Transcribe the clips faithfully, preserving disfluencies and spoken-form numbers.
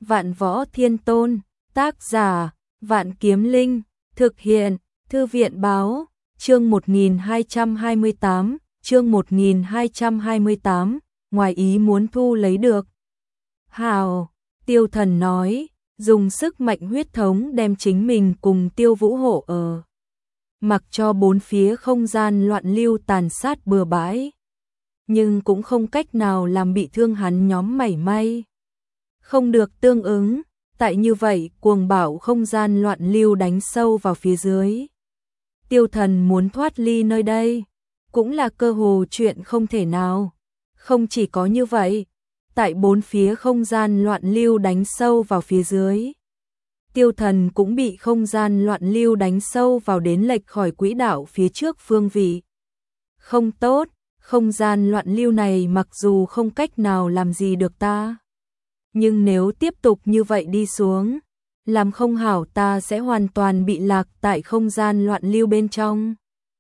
Vạn Võ Thiên Tôn, tác giả, Vạn Kiếm Linh, thực hiện, Thư viện Báo, chương một nghìn hai trăm hai mươi tám, chương một nghìn hai trăm hai mươi tám, ngoài ý muốn thu lấy được. Hào, Tiêu Thần nói, dùng sức mạnh huyết thống đem chính mình cùng Tiêu Vũ hộ ở. Mặc cho bốn phía không gian loạn lưu tàn sát bừa bãi, nhưng cũng không cách nào làm bị thương hắn nhóm mảy may. Không được tương ứng, tại như vậy cuồng bạo không gian loạn lưu đánh sâu vào phía dưới. Tiêu Thần muốn thoát ly nơi đây, cũng là cơ hồ chuyện không thể nào. Không chỉ có như vậy, tại bốn phía không gian loạn lưu đánh sâu vào phía dưới, Tiêu Thần cũng bị không gian loạn lưu đánh sâu vào đến lệch khỏi quỹ đạo phía trước phương vị. Không tốt, không gian loạn lưu này mặc dù không cách nào làm gì được ta, nhưng nếu tiếp tục như vậy đi xuống, làm không hảo ta sẽ hoàn toàn bị lạc tại không gian loạn lưu bên trong.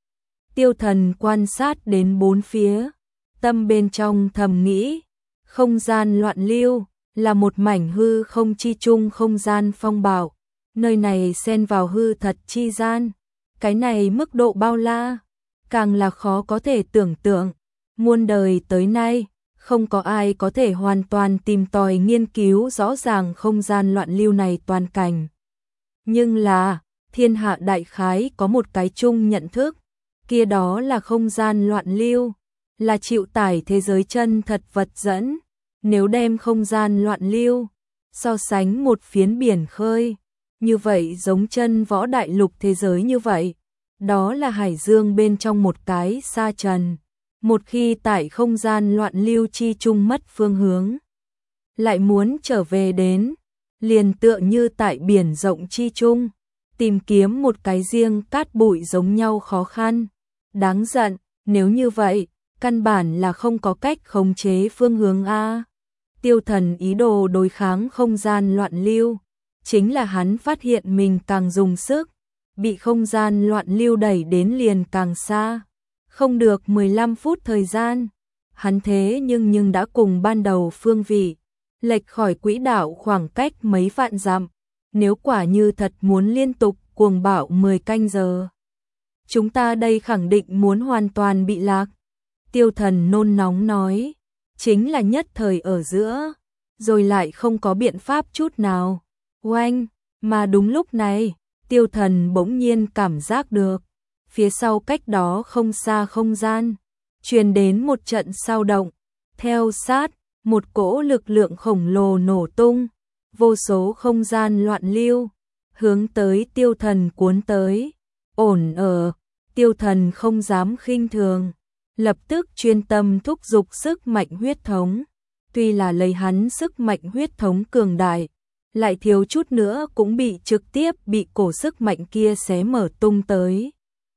Tiêu Thần quan sát đến bốn phía, tâm bên trong thầm nghĩ, không gian loạn lưu là một mảnh hư không chi chung không gian phong bạo, nơi này xen vào hư thật chi gian, cái này mức độ bao la, càng là khó có thể tưởng tượng. Muôn đời tới nay, không có ai có thể hoàn toàn tìm tòi nghiên cứu rõ ràng không gian loạn lưu này toàn cảnh. Nhưng là, thiên hạ đại khái có một cái chung nhận thức, kia đó là không gian loạn lưu, là chịu tải thế giới chân thật vật dẫn. Nếu đem không gian loạn lưu so sánh một phiến biển khơi, như vậy giống chân võ đại lục thế giới như vậy, đó là hải dương bên trong một cái sa trần. Một khi tại không gian loạn lưu chi chung mất phương hướng, lại muốn trở về đến, liền tựa như tại biển rộng chi chung, tìm kiếm một cái riêng cát bụi giống nhau khó khăn. Đáng giận, nếu như vậy, căn bản là không có cách khống chế phương hướng A. Tiêu Thần ý đồ đối kháng không gian loạn lưu, chính là hắn phát hiện mình càng dùng sức, bị không gian loạn lưu đẩy đến liền càng xa. Không được mười lăm phút thời gian, hắn thế nhưng nhưng đã cùng ban đầu phương vị, lệch khỏi quỹ đạo khoảng cách mấy vạn dặm. Nếu quả như thật muốn liên tục cuồng bạo mười canh giờ, chúng ta đây khẳng định muốn hoàn toàn bị lạc. Tiêu Thần nôn nóng nói, chính là nhất thời ở giữa, rồi lại không có biện pháp chút nào. Oanh, mà đúng lúc này, Tiêu Thần bỗng nhiên cảm giác được, phía sau cách đó không xa không gian, truyền đến một trận sao động, theo sát, một cỗ lực lượng khổng lồ nổ tung, vô số không gian loạn lưu, hướng tới Tiêu Thần cuốn tới. Ổn ở, Tiêu Thần không dám khinh thường, lập tức chuyên tâm thúc giục sức mạnh huyết thống. Tuy là lấy hắn sức mạnh huyết thống cường đại, lại thiếu chút nữa cũng bị trực tiếp bị cổ sức mạnh kia xé mở tung tới.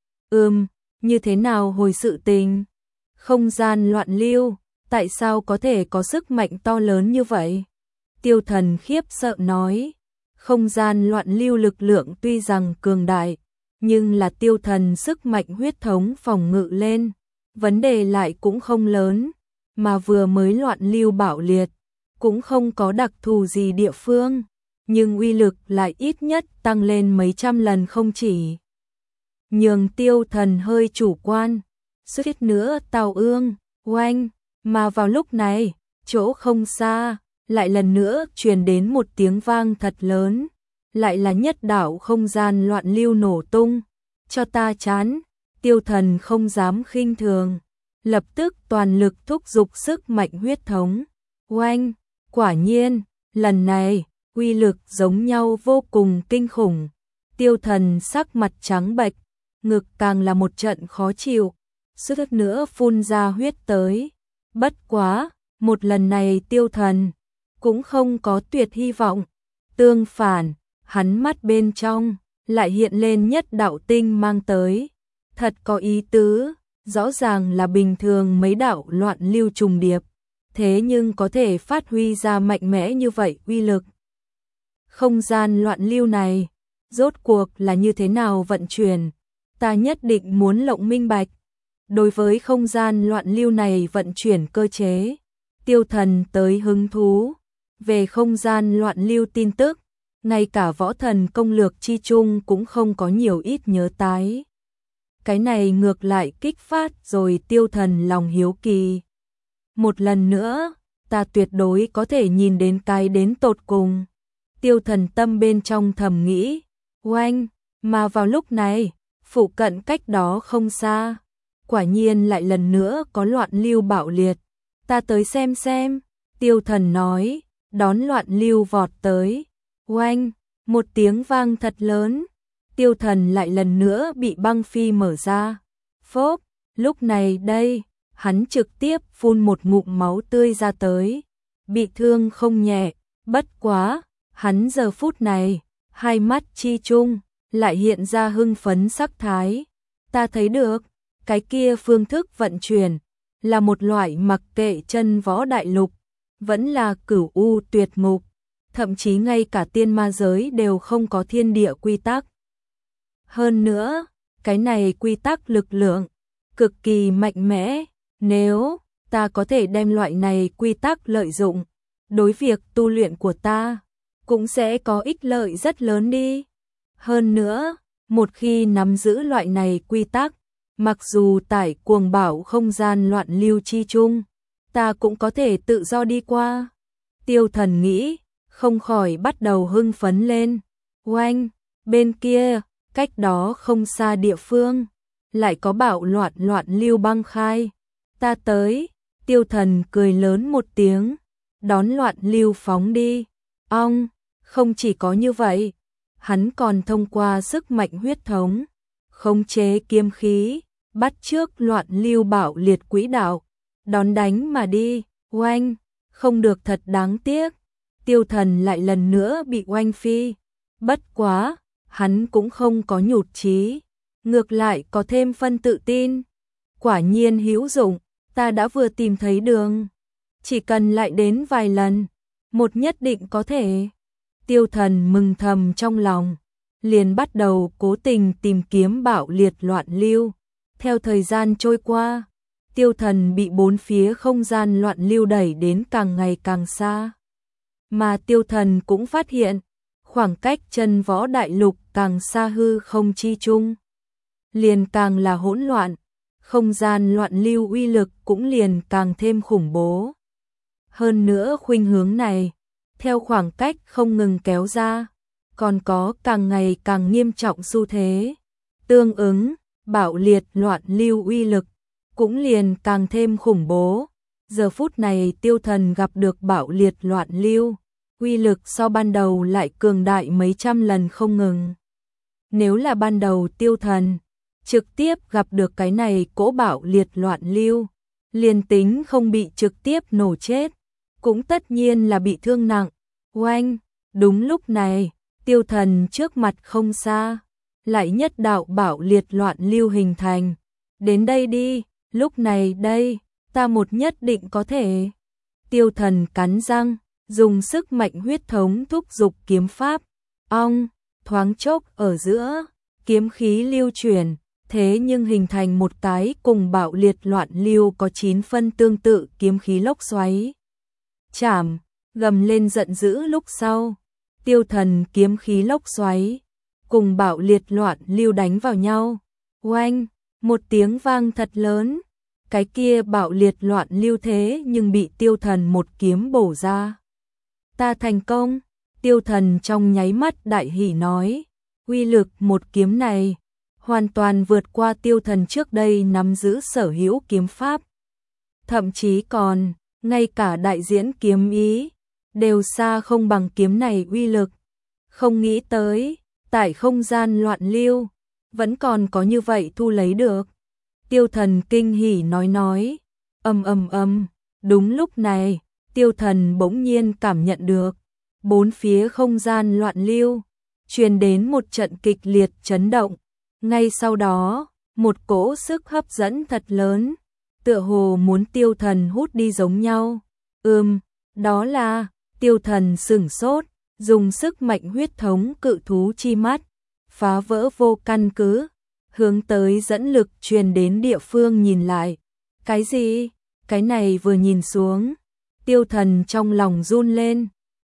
Ừm, như thế nào hồi sự tình? Không gian loạn lưu, tại sao có thể có sức mạnh to lớn như vậy? Tiêu Thần khiếp sợ nói, không gian loạn lưu lực lượng tuy rằng cường đại, nhưng là Tiêu Thần sức mạnh huyết thống phòng ngự lên, vấn đề lại cũng không lớn, mà vừa mới loạn lưu bạo liệt, cũng không có đặc thù gì địa phương, nhưng uy lực lại ít nhất tăng lên mấy trăm lần không chỉ. Nhường Tiêu Thần hơi chủ quan, suýt nữa tàu ương, oanh, mà vào lúc này, chỗ không xa, lại lần nữa truyền đến một tiếng vang thật lớn, lại là nhất đạo không gian loạn lưu nổ tung. Cho ta chán, Tiêu Thần không dám khinh thường, lập tức toàn lực thúc giục sức mạnh huyết thống. Oanh, quả nhiên, lần này, uy lực giống nhau vô cùng kinh khủng. Tiêu Thần sắc mặt trắng bệch, ngực càng là một trận khó chịu, suýt nữa phun ra huyết tới. Bất quá, một lần này Tiêu Thần cũng không có tuyệt hy vọng, tương phản, hắn mắt bên trong lại hiện lên nhất đạo tinh mang tới, thật có ý tứ, rõ ràng là bình thường mấy đạo loạn lưu trùng điệp, thế nhưng có thể phát huy ra mạnh mẽ như vậy uy lực. Không gian loạn lưu này, rốt cuộc là như thế nào vận chuyển, ta nhất định muốn lộng minh bạch. Đối với không gian loạn lưu này vận chuyển cơ chế, Tiêu Thần tới hứng thú, về không gian loạn lưu tin tức, ngay cả võ thần công lược chi chung cũng không có nhiều ít nhớ tái. Cái này ngược lại kích phát rồi Tiêu Thần lòng hiếu kỳ. Một lần nữa, ta tuyệt đối có thể nhìn đến cái đến tột cùng. Tiêu Thần tâm bên trong thầm nghĩ, oanh, mà vào lúc này, phụ cận cách đó không xa, quả nhiên lại lần nữa có loạn lưu bạo liệt. Ta tới xem xem, Tiêu Thần nói, đón loạn lưu vọt tới. Oanh, một tiếng vang thật lớn, Tiêu Thần lại lần nữa bị băng phi mở ra. Phốp, lúc này đây, hắn trực tiếp phun một ngụm máu tươi ra tới, bị thương không nhẹ, bất quá, hắn giờ phút này, hai mắt chi chung, lại hiện ra hưng phấn sắc thái. Ta thấy được, cái kia phương thức vận chuyển, là một loại mặc kệ chân võ đại lục, vẫn là cửu u tuyệt ngục, thậm chí ngay cả tiên ma giới đều không có thiên địa quy tắc. Hơn nữa, cái này quy tắc lực lượng, cực kỳ mạnh mẽ, nếu ta có thể đem loại này quy tắc lợi dụng, đối việc tu luyện của ta, cũng sẽ có ích lợi rất lớn đi. Hơn nữa, một khi nắm giữ loại này quy tắc, mặc dù tại cuồng bảo không gian loạn lưu chi chung, ta cũng có thể tự do đi qua. Tiêu Thần nghĩ, không khỏi bắt đầu hưng phấn lên. Oanh, bên kia, cách đó không xa địa phương, lại có bạo loạn loạn lưu băng khai. Ta tới, Tiêu Thần cười lớn một tiếng, đón loạn lưu phóng đi. Ong, không chỉ có như vậy, hắn còn thông qua sức mạnh huyết thống, khống chế kiếm khí, bắt chước loạn lưu bạo liệt quỹ đạo, đón đánh mà đi. Oanh, không được thật đáng tiếc, Tiêu Thần lại lần nữa bị oanh phi. Bất quá, hắn cũng không có nhụt chí, ngược lại có thêm phân tự tin. Quả nhiên hữu dụng, ta đã vừa tìm thấy đường, chỉ cần lại đến vài lần, một nhất định có thể. Tiêu Thần mừng thầm trong lòng, liền bắt đầu cố tình tìm kiếm bạo liệt loạn lưu. Theo thời gian trôi qua, Tiêu Thần bị bốn phía không gian loạn lưu đẩy đến càng ngày càng xa. Mà Tiêu Thần cũng phát hiện, khoảng cách chân võ đại lục càng xa hư không chi chung, liền càng là hỗn loạn, không gian loạn lưu uy lực cũng liền càng thêm khủng bố. Hơn nữa khuynh hướng này, theo khoảng cách không ngừng kéo ra, còn có càng ngày càng nghiêm trọng xu thế. Tương ứng, bạo liệt loạn lưu uy lực cũng liền càng thêm khủng bố. Giờ phút này Tiêu Thần gặp được bạo liệt loạn lưu, uy lực so ban đầu lại cường đại mấy trăm lần không ngừng. Nếu là ban đầu Tiêu Thần trực tiếp gặp được cái này cỗ bạo liệt loạn lưu, liền tính không bị trực tiếp nổ chết, cũng tất nhiên là bị thương nặng. Oanh, đúng lúc này, Tiêu Thần trước mặt không xa, lại nhất đạo bạo liệt loạn lưu hình thành. Đến đây đi, lúc này đây, ta một nhất định có thể. Tiêu Thần cắn răng, dùng sức mạnh huyết thống thúc giục kiếm pháp. Ong, thoáng chốc ở giữa, kiếm khí lưu chuyển, thế nhưng hình thành một cái cùng bạo liệt loạn lưu có chín phân tương tự kiếm khí lốc xoáy. Chảm, gầm lên giận dữ lúc sau, Tiêu Thần kiếm khí lốc xoáy cùng bạo liệt loạn lưu đánh vào nhau. Oanh, một tiếng vang thật lớn, cái kia bạo liệt loạn lưu thế nhưng bị Tiêu Thần một kiếm bổ ra. Ta thành công, Tiêu Thần trong nháy mắt đại hỉ nói, uy lực một kiếm này hoàn toàn vượt qua Tiêu Thần trước đây nắm giữ sở hữu kiếm pháp. Thậm chí còn, ngay cả đại diễn kiếm ý, đều xa không bằng kiếm này uy lực. Không nghĩ tới, tại không gian loạn lưu, vẫn còn có như vậy thu lấy được. Tiêu Thần kinh hỉ nói nói, ầm ầm ầm, đúng lúc này, Tiêu Thần bỗng nhiên cảm nhận được, bốn phía không gian loạn lưu, truyền đến một trận kịch liệt chấn động. Ngay sau đó, một cỗ sức hấp dẫn thật lớn, tựa hồ muốn Tiêu Thần hút đi giống nhau. Ừm, đó là, Tiêu Thần sửng sốt, dùng sức mạnh huyết thống cự thú chi mắt, phá vỡ vô căn cứ, hướng tới dẫn lực truyền đến địa phương nhìn lại. Cái gì? Cái này vừa nhìn xuống, Tiêu Thần trong lòng run lên,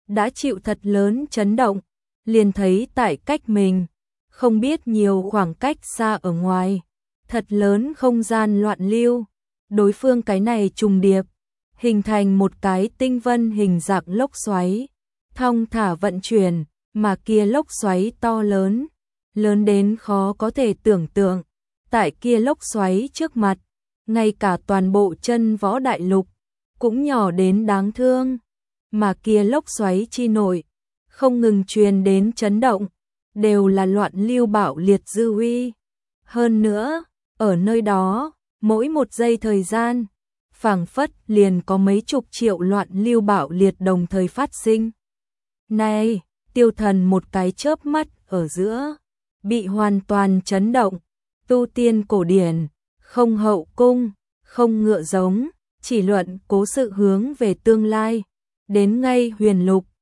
đã chịu thật lớn chấn động, liền thấy tại cách mình, không biết nhiều khoảng cách xa ở ngoài, thật lớn không gian loạn lưu, đối phương cái này trùng điệp, hình thành một cái tinh vân hình dạng lốc xoáy, thong thả vận chuyển, mà kia lốc xoáy to lớn, lớn đến khó có thể tưởng tượng, tại kia lốc xoáy trước mặt, ngay cả toàn bộ chân võ đại lục, cũng nhỏ đến đáng thương, mà kia lốc xoáy chi nội, không ngừng truyền đến chấn động, đều là loạn lưu bạo liệt dư uy. Hơn nữa, ở nơi đó, mỗi một giây thời gian, phảng phất liền có mấy chục triệu loạn lưu bạo liệt đồng thời phát sinh. Này, Tiêu Thần một cái chớp mắt ở giữa, bị hoàn toàn chấn động, tu tiên cổ điển, không hậu cung, không ngựa giống, chỉ luận cố sự hướng về tương lai, đến ngay huyền lục,